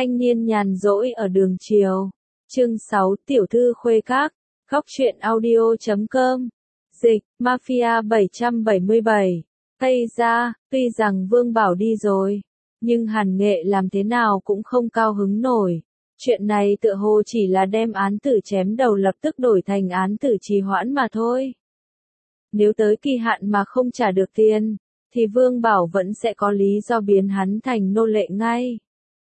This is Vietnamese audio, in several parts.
Thanh niên nhàn rỗi ở đường chiều. Chương 6 Tiểu thư khuê các. Góc truyện audio.com. Dịch, Mafia 777. Tây ra, tuy rằng Vương Bảo đi rồi, nhưng Hàn Nghệ làm thế nào cũng không cao hứng nổi. Chuyện này tựa hồ chỉ là đem án tử chém đầu lập tức đổi thành án tử trì hoãn mà thôi. Nếu tới kỳ hạn mà không trả được tiền, thì Vương Bảo vẫn sẽ có lý do biến hắn thành nô lệ ngay.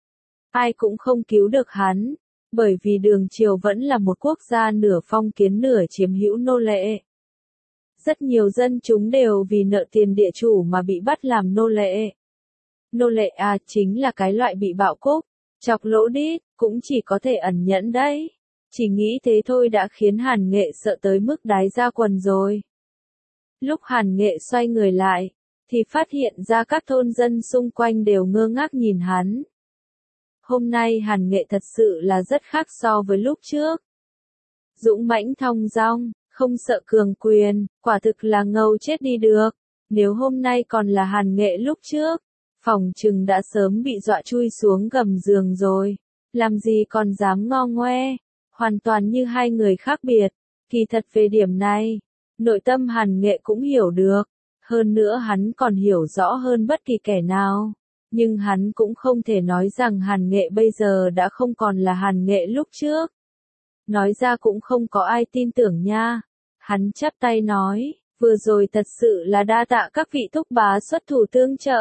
Ai cũng không cứu được hắn, bởi vì đường triều vẫn là một quốc gia nửa phong kiến nửa chiếm hữu nô lệ. Rất nhiều dân chúng đều vì nợ tiền địa chủ mà bị bắt làm nô lệ. Nô lệ chính là cái loại bị bạo cúc, chọc lỗ đít, cũng chỉ có thể ẩn nhẫn đấy. Chỉ nghĩ thế thôi đã khiến Hàn Nghệ sợ tới mức đái ra quần rồi. Lúc Hàn Nghệ xoay người lại, thì phát hiện ra các thôn dân xung quanh đều ngơ ngác nhìn hắn. Hôm nay Hàn Nghệ thật sự là rất khác so với lúc trước. Dũng mãnh thong dong, không sợ cường quyền, quả thực là ngầu chết đi được. Nếu hôm nay còn là Hàn Nghệ lúc trước, phòng chừng đã sớm bị dọa chui xuống gầm giường rồi. Làm gì còn dám ngo ngoe, hoàn toàn như hai người khác biệt. Kỳ thật về điểm này, nội tâm Hàn Nghệ cũng hiểu được. Hơn nữa hắn còn hiểu rõ hơn bất kỳ kẻ nào. Nhưng hắn cũng không thể nói rằng Hàn Nghệ bây giờ đã không còn là Hàn Nghệ lúc trước. Nói ra cũng không có ai tin tưởng nha. Hắn chắp tay nói, vừa rồi thật sự là đa tạ các vị thúc bá xuất thủ tương trợ.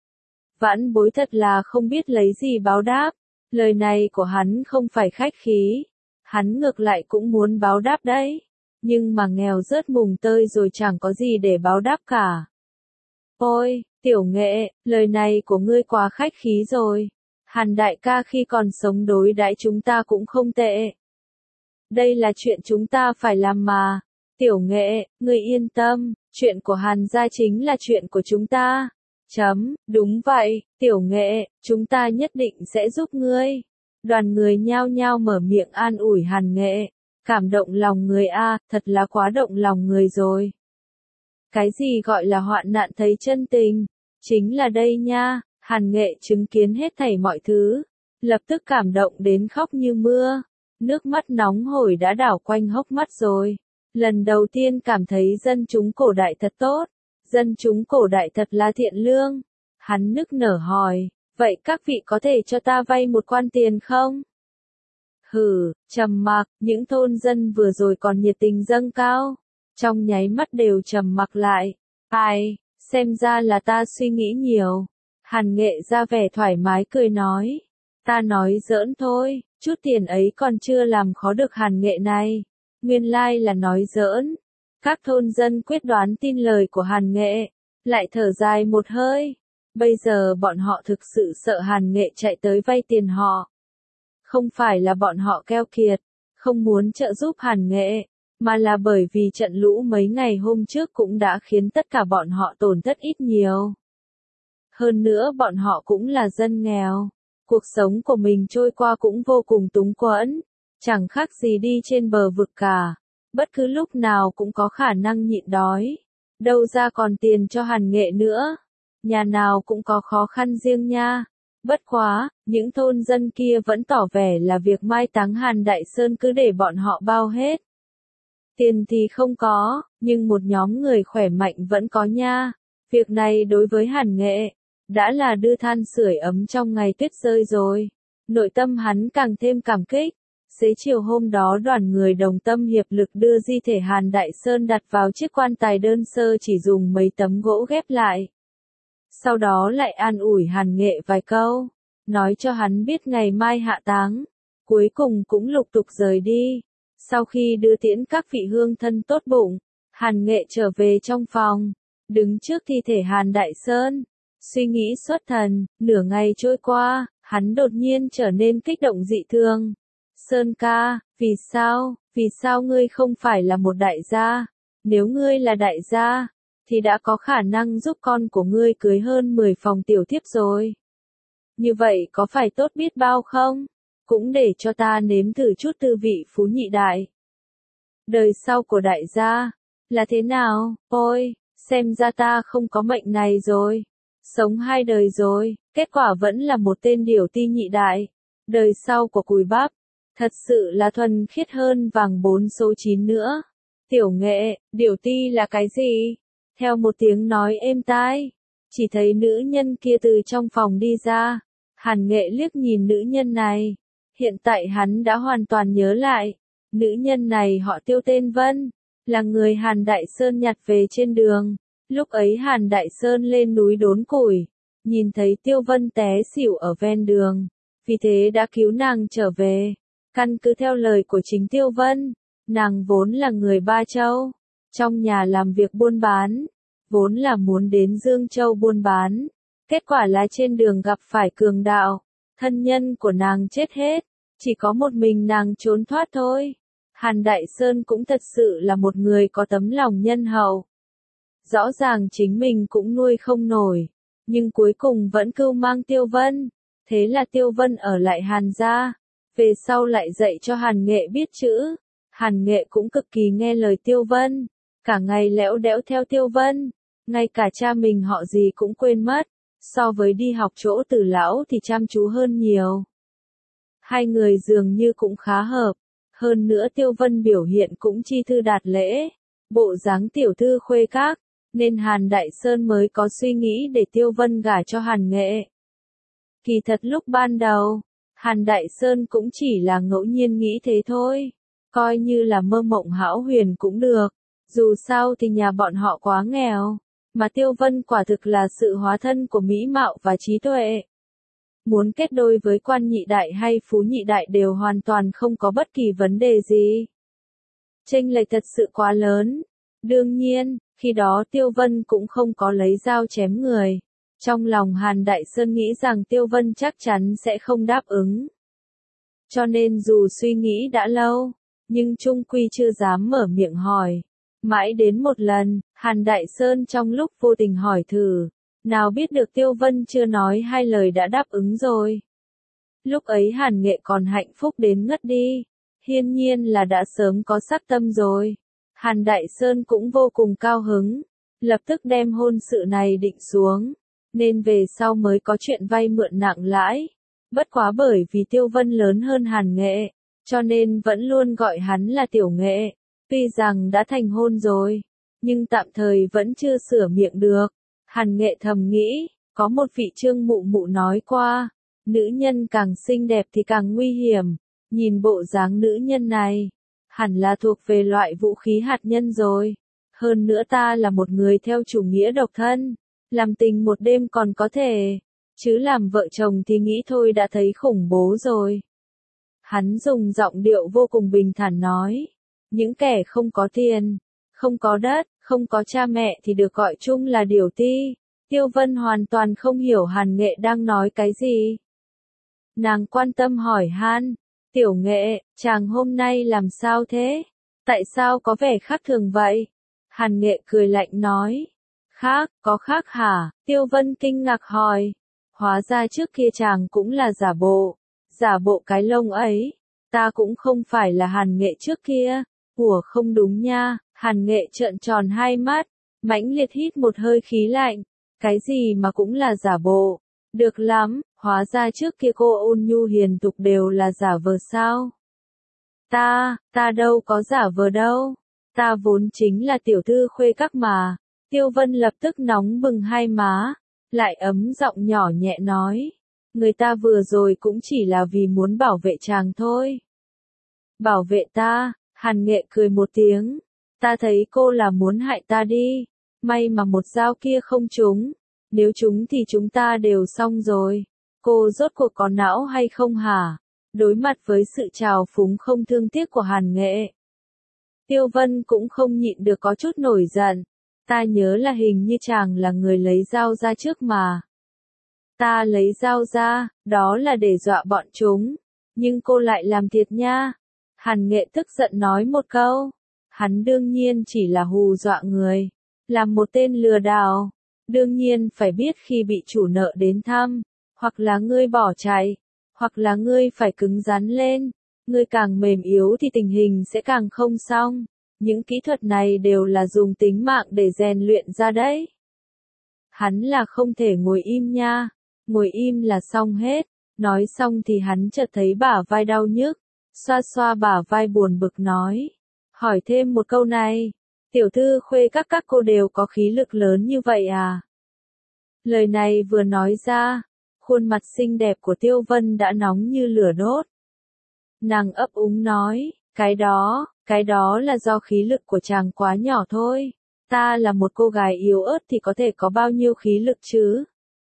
Vãn bối thật là không biết lấy gì báo đáp. Lời này của hắn không phải khách khí. Hắn ngược lại cũng muốn báo đáp đấy. Nhưng mà nghèo rớt mùng tơi rồi chẳng có gì để báo đáp cả. Ôi, Tiểu Nghệ, lời này của ngươi quá khách khí rồi. Hàn đại ca khi còn sống đối đãi chúng ta cũng không tệ. Đây là chuyện chúng ta phải làm mà. Tiểu Nghệ, ngươi yên tâm, chuyện của Hàn gia chính là chuyện của chúng ta. Đúng vậy, Tiểu Nghệ, chúng ta nhất định sẽ giúp ngươi. Đoàn người nhao nhao mở miệng an ủi Hàn Nghệ. Cảm động lòng người thật là quá động lòng người rồi. Cái gì gọi là hoạn nạn thấy chân tình? Chính là đây nha, Hàn Nghệ chứng kiến hết thảy mọi thứ. Lập tức cảm động đến khóc như mưa. Nước mắt nóng hổi đã đảo quanh hốc mắt rồi. Lần đầu tiên cảm thấy dân chúng cổ đại thật tốt. Dân chúng cổ đại thật là thiện lương. Hắn nức nở hỏi, vậy các vị có thể cho ta vay một quan tiền không? Trầm mặc, những thôn dân vừa rồi còn nhiệt tình dâng cao. Trong nháy mắt đều trầm mặc lại. Xem ra là ta suy nghĩ nhiều. Hàn Nghệ ra vẻ thoải mái cười nói. Ta nói giỡn thôi, chút tiền ấy còn chưa làm khó được Hàn Nghệ này. Nguyên lai là nói giỡn. Các thôn dân quyết đoán tin lời của Hàn Nghệ, lại thở dài một hơi. Bây giờ bọn họ thực sự sợ Hàn Nghệ chạy tới vay tiền họ. Không phải là bọn họ keo kiệt, không muốn trợ giúp Hàn Nghệ, mà là bởi vì trận lũ mấy ngày hôm trước cũng đã khiến tất cả bọn họ tổn thất ít nhiều. Hơn nữa bọn họ cũng là dân nghèo, cuộc sống của mình trôi qua cũng vô cùng túng quẫn, chẳng khác gì đi trên bờ vực cả, bất cứ lúc nào cũng có khả năng nhịn đói, đâu ra còn tiền cho Hàn Nghệ nữa, nhà nào cũng có khó khăn riêng nha. Bất quá, những thôn dân kia vẫn tỏ vẻ là việc mai táng Hàn Đại Sơn cứ để bọn họ bao hết. Tiền thì không có, nhưng một nhóm người khỏe mạnh vẫn có nha. Việc này đối với Hàn Nghệ, đã là đưa than sưởi ấm trong ngày tuyết rơi rồi. Nội tâm hắn càng thêm cảm kích. Xế chiều hôm đó đoàn người đồng tâm hiệp lực đưa di thể Hàn Đại Sơn đặt vào chiếc quan tài đơn sơ chỉ dùng mấy tấm gỗ ghép lại. Sau đó lại an ủi Hàn Nghệ vài câu, nói cho hắn biết ngày mai hạ táng, cuối cùng cũng lục tục rời đi. Sau khi đưa tiễn các vị hương thân tốt bụng, Hàn Nghệ trở về trong phòng, đứng trước thi thể Hàn Đại Sơn, suy nghĩ xuất thần, nửa ngày trôi qua, hắn đột nhiên trở nên kích động dị thường. Sơn ca, vì sao ngươi không phải là một đại gia? Nếu ngươi là đại gia, thì đã có khả năng giúp con của ngươi cưới hơn 10 phòng tiểu thiếp rồi. Như vậy có phải tốt biết bao không? Cũng để cho ta nếm thử chút tư vị phú nhị đại. Đời sau của đại gia, là thế nào? Ôi, xem ra ta không có mệnh này rồi. Sống 2 đời rồi, kết quả vẫn là một tên điểu ti nhị đại. Đời sau của cùi bắp, thật sự là thuần khiết hơn vàng 4 số 9 nữa. Tiểu Nghệ, điểu ti là cái gì? Theo một tiếng nói êm tai, chỉ thấy nữ nhân kia từ trong phòng đi ra. Hàn Nghệ liếc nhìn nữ nhân này. Hiện tại hắn đã hoàn toàn nhớ lại. Nữ nhân này họ Tiêu tên Vân, là người Hàn Đại Sơn nhặt về trên đường. Lúc ấy Hàn Đại Sơn lên núi đốn củi, nhìn thấy Tiêu Vân té xỉu ở ven đường, vì thế đã cứu nàng trở về. Căn cứ theo lời của chính Tiêu Vân, nàng vốn là người Ba Châu, trong nhà làm việc buôn bán, vốn là muốn đến Dương Châu buôn bán. Kết quả là trên đường gặp phải cường đạo, thân nhân của nàng chết hết, chỉ có một mình nàng trốn thoát thôi. Hàn Đại Sơn cũng thật sự là một người có tấm lòng nhân hậu. Rõ ràng chính mình cũng nuôi không nổi, nhưng cuối cùng vẫn cưu mang Tiêu Vân. Thế là Tiêu Vân ở lại Hàn gia, về sau lại dạy cho Hàn Nghệ biết chữ. Hàn Nghệ cũng cực kỳ nghe lời Tiêu Vân, cả ngày lẽo đẽo theo Tiêu Vân, ngay cả cha mình họ gì cũng quên mất, so với đi học chỗ Từ lão thì chăm chú hơn nhiều. Hai người dường như cũng khá hợp, hơn nữa Tiêu Vân biểu hiện cũng chi thư đạt lễ, bộ dáng tiểu thư khuê các, nên Hàn Đại Sơn mới có suy nghĩ để Tiêu Vân gả cho Hàn Nghệ. Kỳ thật lúc ban đầu, Hàn Đại Sơn cũng chỉ là ngẫu nhiên nghĩ thế thôi, coi như là mơ mộng hão huyền cũng được, dù sao thì nhà bọn họ quá nghèo, mà Tiêu Vân quả thực là sự hóa thân của mỹ mạo và trí tuệ. Muốn kết đôi với Quan Nhị Đại hay Phú Nhị Đại đều hoàn toàn không có bất kỳ vấn đề gì. Chênh lệch thật sự quá lớn. Đương nhiên, khi đó Tiêu Vân cũng không có lấy dao chém người. Trong lòng Hàn Đại Sơn nghĩ rằng Tiêu Vân chắc chắn sẽ không đáp ứng. Cho nên dù suy nghĩ đã lâu, nhưng chung quy chưa dám mở miệng hỏi. Mãi đến một lần, Hàn Đại Sơn trong lúc vô tình hỏi thử, nào biết được Tiêu Vân chưa nói hai lời đã đáp ứng rồi. Lúc ấy Hàn Nghệ còn hạnh phúc đến ngất đi, hiển nhiên là đã sớm có sắc tâm rồi. Hàn Đại Sơn cũng vô cùng cao hứng, lập tức đem hôn sự này định xuống, nên về sau mới có chuyện vay mượn nặng lãi. Bất quá bởi vì Tiêu Vân lớn hơn Hàn Nghệ, cho nên vẫn luôn gọi hắn là Tiểu Nghệ. Tuy rằng đã thành hôn rồi, nhưng tạm thời vẫn chưa sửa miệng được. Hàn Nghệ thầm nghĩ, có một vị Trương mụ mụ nói qua, nữ nhân càng xinh đẹp thì càng nguy hiểm. Nhìn bộ dáng nữ nhân này, hẳn là thuộc về loại vũ khí hạt nhân rồi. Hơn nữa ta là một người theo chủ nghĩa độc thân, làm tình một đêm còn có thể, chứ làm vợ chồng thì nghĩ thôi đã thấy khủng bố rồi. Hắn dùng giọng điệu vô cùng bình thản nói, những kẻ không có tiền, không có đất, không có cha mẹ thì được gọi chung là điểu ti. Tiêu Vân hoàn toàn không hiểu Hàn Nghệ đang nói cái gì. Nàng quan tâm hỏi han, Tiểu Nghệ, chàng hôm nay làm sao thế? Tại sao có vẻ khác thường vậy? Hàn Nghệ cười lạnh nói, khác, có khác hả? Tiêu Vân kinh ngạc hỏi, hóa ra trước kia chàng cũng là giả bộ cái lông ấy. Ta cũng không phải là Hàn Nghệ trước kia. Ủa không đúng nha. Hàn Nghệ trợn tròn hai mắt, mãnh liệt hít một hơi khí lạnh. Cái gì mà cũng là giả bộ? Được lắm, hóa ra trước kia cô ôn nhu hiền thục đều là giả vờ sao? Ta đâu có giả vờ đâu. Ta vốn chính là tiểu thư khuê các mà. Tiêu Vân lập tức nóng bừng hai má, lại ấm giọng nhỏ nhẹ nói. Người ta vừa rồi cũng chỉ là vì muốn bảo vệ chàng thôi. Bảo vệ ta? Hàn Nghệ cười một tiếng. Ta thấy cô là muốn hại ta đi. May mà một dao kia không trúng. Nếu trúng thì chúng ta đều xong rồi. Cô rốt cuộc có não hay không hả? Đối mặt với sự trào phúng không thương tiếc của Hàn Nghệ, Tiêu Vân cũng không nhịn được có chút nổi giận. Ta nhớ là hình như chàng là người lấy dao ra trước mà. Ta lấy dao ra, đó là để dọa bọn chúng. Nhưng cô lại làm thiệt nha. Hàn Nghệ tức giận nói một câu. Hắn đương nhiên chỉ là hù dọa người. Làm một tên lừa đảo. Đương nhiên phải biết khi bị chủ nợ đến thăm. Hoặc là ngươi bỏ chạy. Hoặc là ngươi phải cứng rắn lên. Ngươi càng mềm yếu thì tình hình sẽ càng không xong. Những kỹ thuật này đều là dùng tính mạng để rèn luyện ra đấy. Hắn là không thể ngồi im nha. Ngồi im là xong hết. Nói xong thì hắn chợt thấy bả vai đau nhức, xoa xoa bả vai buồn bực nói. Hỏi thêm một câu này, tiểu thư Khuê các cô đều có khí lực lớn như vậy à? Lời này vừa nói ra, khuôn mặt xinh đẹp của Tiêu Vân đã nóng như lửa đốt. Nàng ấp úng nói, cái đó là do khí lực của chàng quá nhỏ thôi. Ta là một cô gái yếu ớt thì có thể có bao nhiêu khí lực chứ?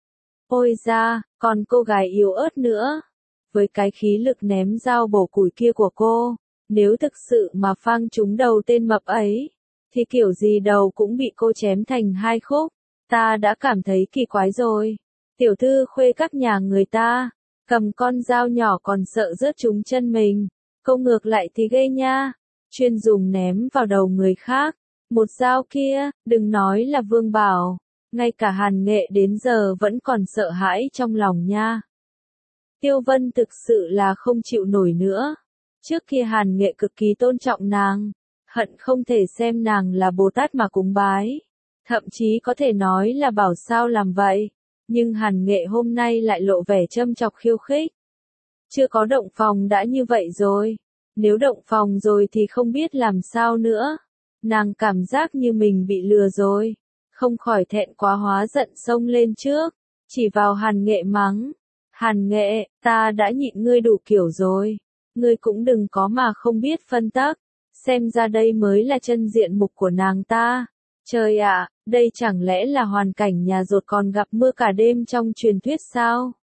Ôi da, còn cô gái yếu ớt nữa. Với cái khí lực ném dao bổ củi kia của cô, nếu thực sự mà phang trúng đầu tên mập ấy, thì kiểu gì đầu cũng bị cô chém thành hai khúc. Ta đã cảm thấy kỳ quái rồi. Tiểu thư Khuê các nhà người ta, cầm con dao nhỏ còn sợ rớt trúng chân mình. Câu ngược lại thì ghê nha, chuyên dùng ném vào đầu người khác. Một dao kia, đừng nói là Vương Bảo, ngay cả Hàn Nghệ đến giờ vẫn còn sợ hãi trong lòng nha. Tiêu Vân thực sự là không chịu nổi nữa. Trước kia Hàn Nghệ cực kỳ tôn trọng nàng, hận không thể xem nàng là Bồ Tát mà cúng bái. Thậm chí có thể nói là bảo sao làm vậy. Nhưng Hàn Nghệ hôm nay lại lộ vẻ châm chọc khiêu khích. Chưa có động phòng đã như vậy rồi. Nếu động phòng rồi thì không biết làm sao nữa. Nàng cảm giác như mình bị lừa rồi. Không khỏi thẹn quá hóa giận xông lên trước. Chỉ vào Hàn Nghệ mắng. Hàn Nghệ, ta đã nhịn ngươi đủ kiểu rồi. Ngươi cũng đừng có mà không biết phân tắc. Xem ra đây mới là chân diện mục của nàng ta. Trời ạ, đây chẳng lẽ là hoàn cảnh nhà rột còn gặp mưa cả đêm trong truyền thuyết sao?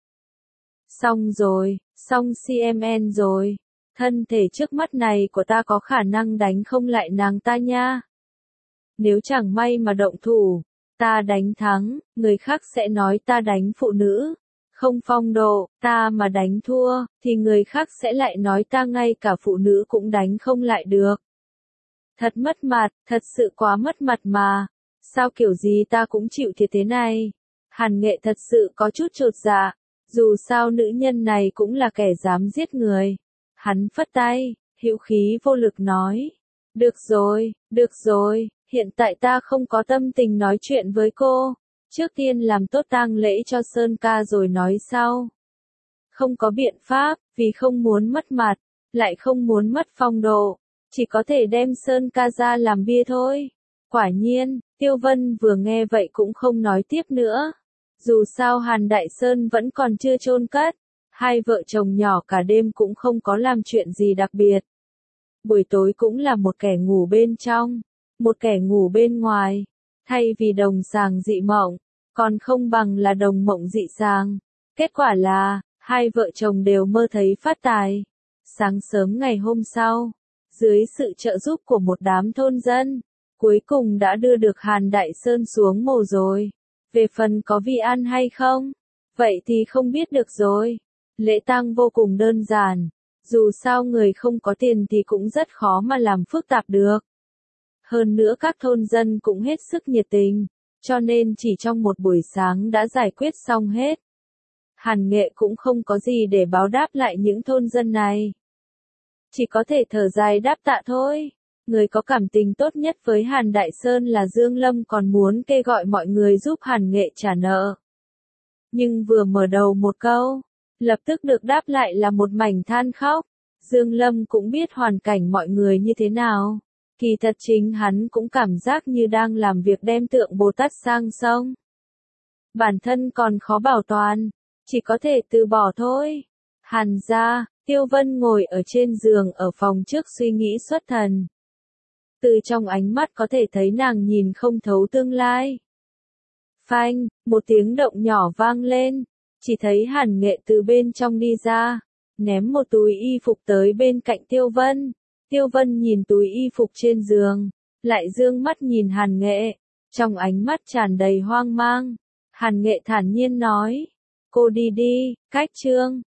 Xong rồi, xong CMN rồi. Thân thể trước mắt này của ta có khả năng đánh không lại nàng ta nha. Nếu chẳng may mà động thủ, ta đánh thắng, người khác sẽ nói ta đánh phụ nữ. Không phong độ, ta mà đánh thua, thì người khác sẽ lại nói ta ngay cả phụ nữ cũng đánh không lại được. Thật mất mặt, thật sự quá mất mặt mà. Sao kiểu gì ta cũng chịu thiệt thế này? Hàn Nghệ thật sự có chút chột dạ. Dù sao nữ nhân này cũng là kẻ dám giết người. Hắn phất tay, hữu khí vô lực nói. Được rồi, hiện tại ta không có tâm tình nói chuyện với cô. Trước tiên làm tốt tang lễ cho Sơn ca rồi nói sau. Không có biện pháp, vì không muốn mất mặt, lại không muốn mất phong độ. Chỉ có thể đem Sơn ca ra làm bia thôi. Quả nhiên, Tiêu Vân vừa nghe vậy cũng không nói tiếp nữa. Dù sao Hàn Đại Sơn vẫn còn chưa chôn cất. Hai vợ chồng nhỏ cả đêm cũng không có làm chuyện gì đặc biệt. Buổi tối cũng là một kẻ ngủ bên trong, một kẻ ngủ bên ngoài. Thay vì đồng sàng dị mộng, còn không bằng là đồng mộng dị sàng. Kết quả là, hai vợ chồng đều mơ thấy phát tài. Sáng sớm ngày hôm sau, dưới sự trợ giúp của một đám thôn dân, cuối cùng đã đưa được Hàn Đại Sơn xuống mồ rồi. Về phần có vị ăn hay không? Vậy thì không biết được rồi. Lễ tang vô cùng đơn giản. Dù sao người không có tiền thì cũng rất khó mà làm phức tạp được. Hơn nữa các thôn dân cũng hết sức nhiệt tình, cho nên chỉ trong một buổi sáng đã giải quyết xong hết. Hàn Nghệ cũng không có gì để báo đáp lại những thôn dân này. Chỉ có thể thở dài đáp tạ thôi. Người có cảm tình tốt nhất với Hàn Đại Sơn là Dương Lâm còn muốn kêu gọi mọi người giúp Hàn Nghệ trả nợ. Nhưng vừa mở đầu một câu, lập tức được đáp lại là một mảnh than khóc. Dương Lâm cũng biết hoàn cảnh mọi người như thế nào. Kỳ thật chính hắn cũng cảm giác như đang làm việc đem tượng Bồ Tát sang sông. Bản thân còn khó bảo toàn, chỉ có thể từ bỏ thôi. Hàn gia, Tiêu Vân ngồi ở trên giường ở phòng trước suy nghĩ xuất thần. Từ trong ánh mắt có thể thấy nàng nhìn không thấu tương lai. Phanh, một tiếng động nhỏ vang lên, chỉ thấy Hàn Nghệ từ bên trong đi ra, ném một túi y phục tới bên cạnh Tiêu Vân. Tiêu Vân nhìn túi y phục trên giường, lại dương mắt nhìn Hàn Nghệ, trong ánh mắt tràn đầy hoang mang. Hàn Nghệ thản nhiên nói, cô đi đi, cách chương.